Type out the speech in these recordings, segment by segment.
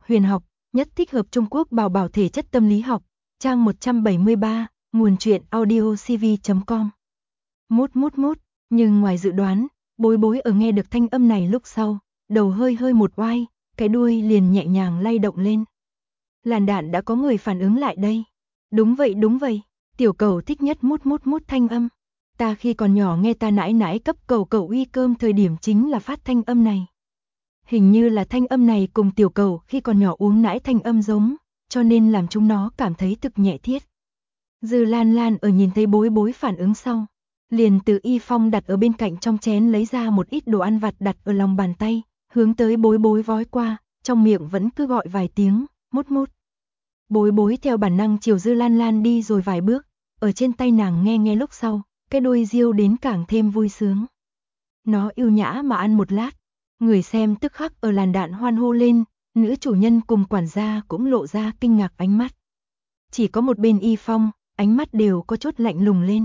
huyền học, nhất thích hợp Trung Quốc bảo bảo thể chất tâm lý học, trang 173, nguồn truyện audiocv.com. Mút mút mút, nhưng ngoài dự đoán, Bối Bối ở nghe được thanh âm này lúc sau, đầu hơi hơi một oai, cái đuôi liền nhẹ nhàng lay động lên. Làn đạn đã có người phản ứng lại đây. Đúng vậy, tiểu cẩu thích nhất mút mút mút thanh âm. Ta khi còn nhỏ nghe ta nãi nãi cấp cẩu cẩu uy cơm thời điểm chính là phát thanh âm này. Hình như là thanh âm này cùng tiểu cẩu khi còn nhỏ uống nãi thanh âm giống, cho nên làm chúng nó cảm thấy thực nhẹ thiết. Dư Lan Lan ở nhìn thấy Bối Bối phản ứng sau, liền từ y phong đặt ở bên cạnh trong chén lấy ra một ít đồ ăn vặt đặt ở lòng bàn tay, hướng tới Bối Bối vói qua, trong miệng vẫn cứ gọi vài tiếng, mút mút. Bối Bối theo bản năng chiều Dư Lan Lan đi rồi vài bước, ở trên tay nàng nghe lúc sau, cái đuôi riêu đến càng thêm vui sướng. Nó yêu nhã mà ăn một lát, người xem tức khắc ở làn đạn hoan hô lên, nữ chủ nhân cùng quản gia cũng lộ ra kinh ngạc ánh mắt. Chỉ có một bên y phong, ánh mắt đều có chút lạnh lùng lên.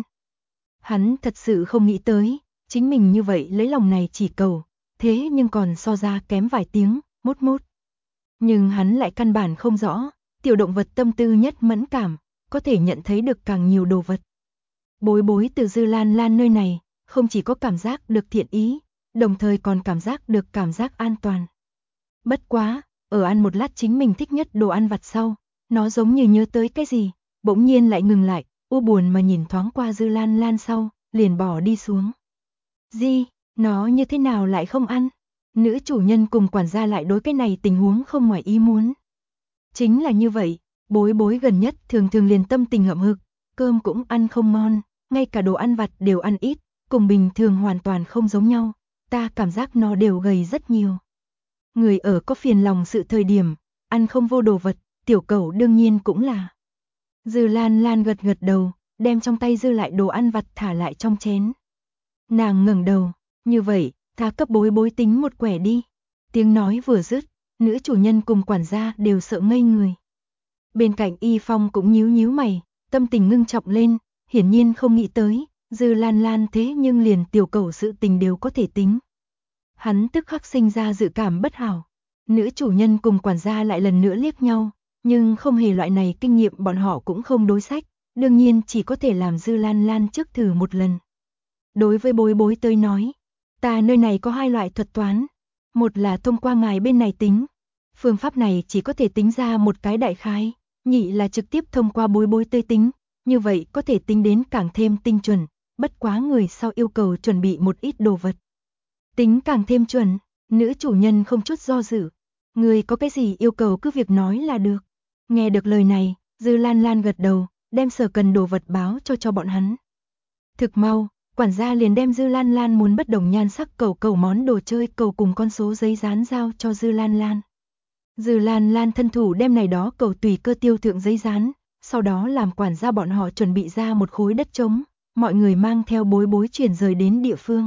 Hắn thật sự không nghĩ tới, chính mình như vậy lấy lòng này chỉ cầu, thế nhưng còn so ra kém vài tiếng, mút mút. Nhưng hắn lại căn bản không rõ, tiểu động vật tâm tư nhất mẫn cảm, có thể nhận thấy được càng nhiều đồ vật. Bối Bối từ Dư Lan Lan nơi này, không chỉ có cảm giác được thiện ý, đồng thời còn cảm giác được cảm giác an toàn. Bất quá, ở ăn một lát chính mình thích nhất đồ ăn vặt sau, nó giống như nhớ tới cái gì, bỗng nhiên lại ngừng lại, u buồn mà nhìn thoáng qua Dư Lan Lan sau, liền bỏ đi xuống. Gì, nó như thế nào lại không ăn? Nữ chủ nhân cùng quản gia lại đối cái này tình huống không ngoài ý muốn. Chính là như vậy, Bối Bối gần nhất thường thường liền tâm tình hậm hực, cơm cũng ăn không ngon, ngay cả đồ ăn vặt đều ăn ít, cùng bình thường hoàn toàn không giống nhau, ta cảm giác nó đều gầy rất nhiều. Người ở có phiền lòng sự thời điểm, ăn không vô đồ vật, tiểu cẩu đương nhiên cũng là. Dư Lan Lan gật gật đầu, đem trong tay dư lại đồ ăn vặt thả lại trong chén. Nàng ngẩng đầu, như vậy, ta cấp Bối Bối tính một quẻ đi. Tiếng nói vừa dứt, nữ chủ nhân cùng quản gia đều sợ ngây người. Bên cạnh y phong cũng nhíu mày, tâm tình ngưng trọng lên, hiển nhiên không nghĩ tới, Dư Lan Lan thế nhưng liền tiểu cẩu sự tình đều có thể tính. Hắn tức khắc sinh ra dự cảm bất hảo. Nữ chủ nhân cùng quản gia lại lần nữa liếc nhau, nhưng không hề loại này kinh nghiệm bọn họ cũng không đối sách, đương nhiên chỉ có thể làm Dư Lan Lan trước thử một lần. Đối với Bối Bối tới nói, ta nơi này có hai loại thuật toán, một là thông qua ngài bên này tính, phương pháp này chỉ có thể tính ra một cái đại khái, nhị là trực tiếp thông qua Bối Bối tới tính, như vậy có thể tính đến càng thêm tinh chuẩn, bất quá người sau yêu cầu chuẩn bị một ít đồ vật. Tính càng thêm chuẩn, nữ chủ nhân không chút do dự, người có cái gì yêu cầu cứ việc nói là được. Nghe được lời này, Dư Lan Lan gật đầu, đem sở cần đồ vật báo cho bọn hắn. Thực mau, quản gia liền đem Dư Lan Lan muốn bất đồng nhan sắc cầu món đồ chơi cầu cùng con số giấy dán giao cho Dư Lan Lan. Dư Lan Lan thân thủ đem này đó cầu tùy cơ tiêu thượng giấy dán, sau đó làm quản gia bọn họ chuẩn bị ra một khối đất trống, mọi người mang theo Bối Bối chuyển rời đến địa phương.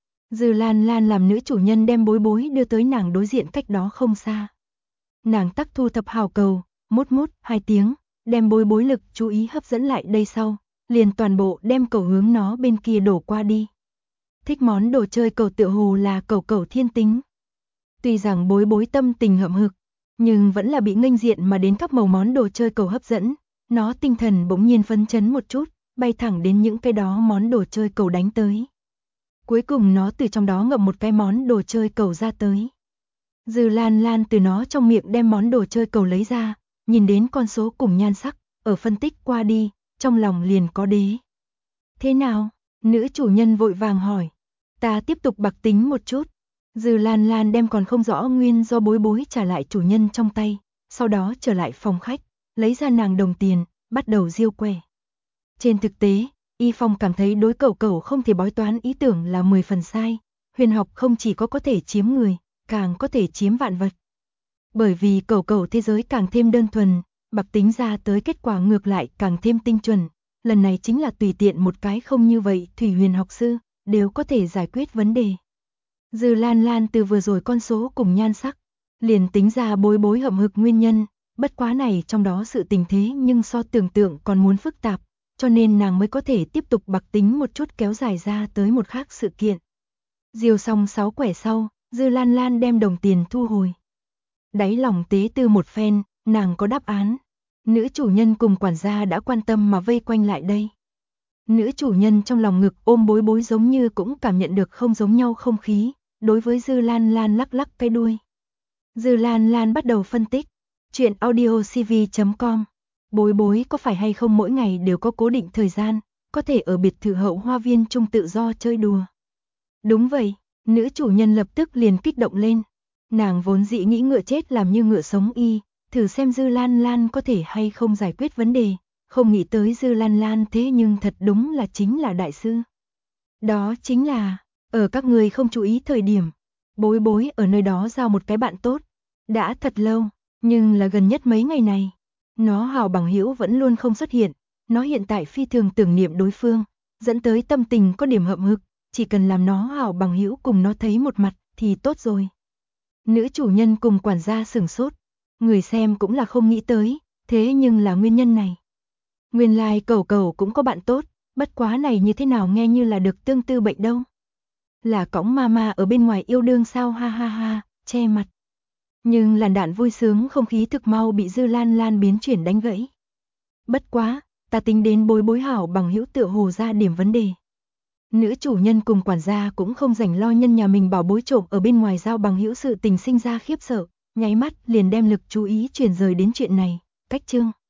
Dư Lan Lan làm nữ chủ nhân đem Bối Bối đưa tới nàng đối diện cách đó không xa. Nàng tắc thu thập hào cầu, mút mút 2 tiếng, đem Bối Bối lực chú ý hấp dẫn lại đây sau, liền toàn bộ đem cầu hướng nó bên kia đổ qua đi. Thích món đồ chơi cầu tựa hồ là cầu thiên tính. Tuy rằng Bối Bối tâm tình hậm hực, nhưng vẫn là bị nghênh diện mà đến các màu món đồ chơi cầu hấp dẫn, nó tinh thần bỗng nhiên phấn chấn một chút, bay thẳng đến những cái đó món đồ chơi cầu đánh tới. Cuối cùng nó từ trong đó ngậm một cái món đồ chơi cầu ra tới. Dư Lan Lan từ nó trong miệng đem món đồ chơi cầu lấy ra, nhìn đến con số cùng nhan sắc, ở phân tích qua đi, trong lòng liền có đế. Thế nào? Nữ chủ nhân vội vàng hỏi. Ta tiếp tục bạc tính một chút. Dư Lan Lan đem còn không rõ nguyên do Bối Bối trả lại chủ nhân trong tay, sau đó trở lại phòng khách, lấy ra nàng đồng tiền, bắt đầu diêu quẻ. Trên thực tế, Y Phong cảm thấy đối cầu không thể bói toán ý tưởng là 10 phần sai, huyền học không chỉ có thể chiếm người, càng có thể chiếm vạn vật. Bởi vì cầu thế giới càng thêm đơn thuần, bạc tính ra tới kết quả ngược lại càng thêm tinh chuẩn, lần này chính là tùy tiện một cái không như vậy thủy huyền học sư, đều có thể giải quyết vấn đề. Dư Lan Lan từ vừa rồi con số cùng nhan sắc, liền tính ra Bối Bối hậm hực nguyên nhân, bất quá này trong đó sự tình thế nhưng so tưởng tượng còn muốn phức tạp, cho nên nàng mới có thể tiếp tục bạc tính một chút kéo dài ra tới một khác sự kiện. Diều xong 6 quẻ sau, Dư Lan Lan đem đồng tiền thu hồi. Đáy lòng tế tư một phen, nàng có đáp án. Nữ chủ nhân cùng quản gia đã quan tâm mà vây quanh lại đây. Nữ chủ nhân trong lòng ngực ôm Bối Bối giống như cũng cảm nhận được không giống nhau không khí, đối với Dư Lan Lan lắc lắc cái đuôi. Dư Lan Lan bắt đầu phân tích. Chuyện audiocv.com. Bối Bối có phải hay không mỗi ngày đều có cố định thời gian, có thể ở biệt thự Hậu Hoa Viên chung tự do chơi đùa. Đúng vậy, nữ chủ nhân lập tức liền kích động lên. Nàng vốn dĩ nghĩ ngựa chết làm như ngựa sống y, thử xem Dư Lan Lan có thể hay không giải quyết vấn đề, không nghĩ tới Dư Lan Lan thế nhưng thật đúng là chính là đại sư. Đó chính là, ở các người không chú ý thời điểm, Bối Bối ở nơi đó giao một cái bạn tốt, đã thật lâu, nhưng là gần nhất mấy ngày này, nó hảo bằng hữu vẫn luôn không xuất hiện, nó hiện tại phi thường tưởng niệm đối phương, dẫn tới tâm tình có điểm hậm hực, chỉ cần làm nó hảo bằng hữu cùng nó thấy một mặt thì tốt rồi. Nữ chủ nhân cùng quản gia sửng sốt, người xem cũng là không nghĩ tới, thế nhưng là nguyên nhân này. Nguyên lai Cẩu Cẩu cũng có bạn tốt, bất quá này như thế nào nghe như là được tương tư bệnh đâu. Là cõng mama ở bên ngoài yêu đương sao ha ha ha, che mặt. Nhưng làn đạn vui sướng không khí thực mau bị Dư Lan Lan biến chuyển đánh gãy. Bất quá, ta tính đến Bối Bối hảo bằng hữu tựa hồ ra điểm vấn đề. Nữ chủ nhân cùng quản gia cũng không rảnh lo nhân nhà mình bảo bối trộm ở bên ngoài giao bằng hữu sự tình sinh ra khiếp sợ, nháy mắt liền đem lực chú ý chuyển rời đến chuyện này, cách chương.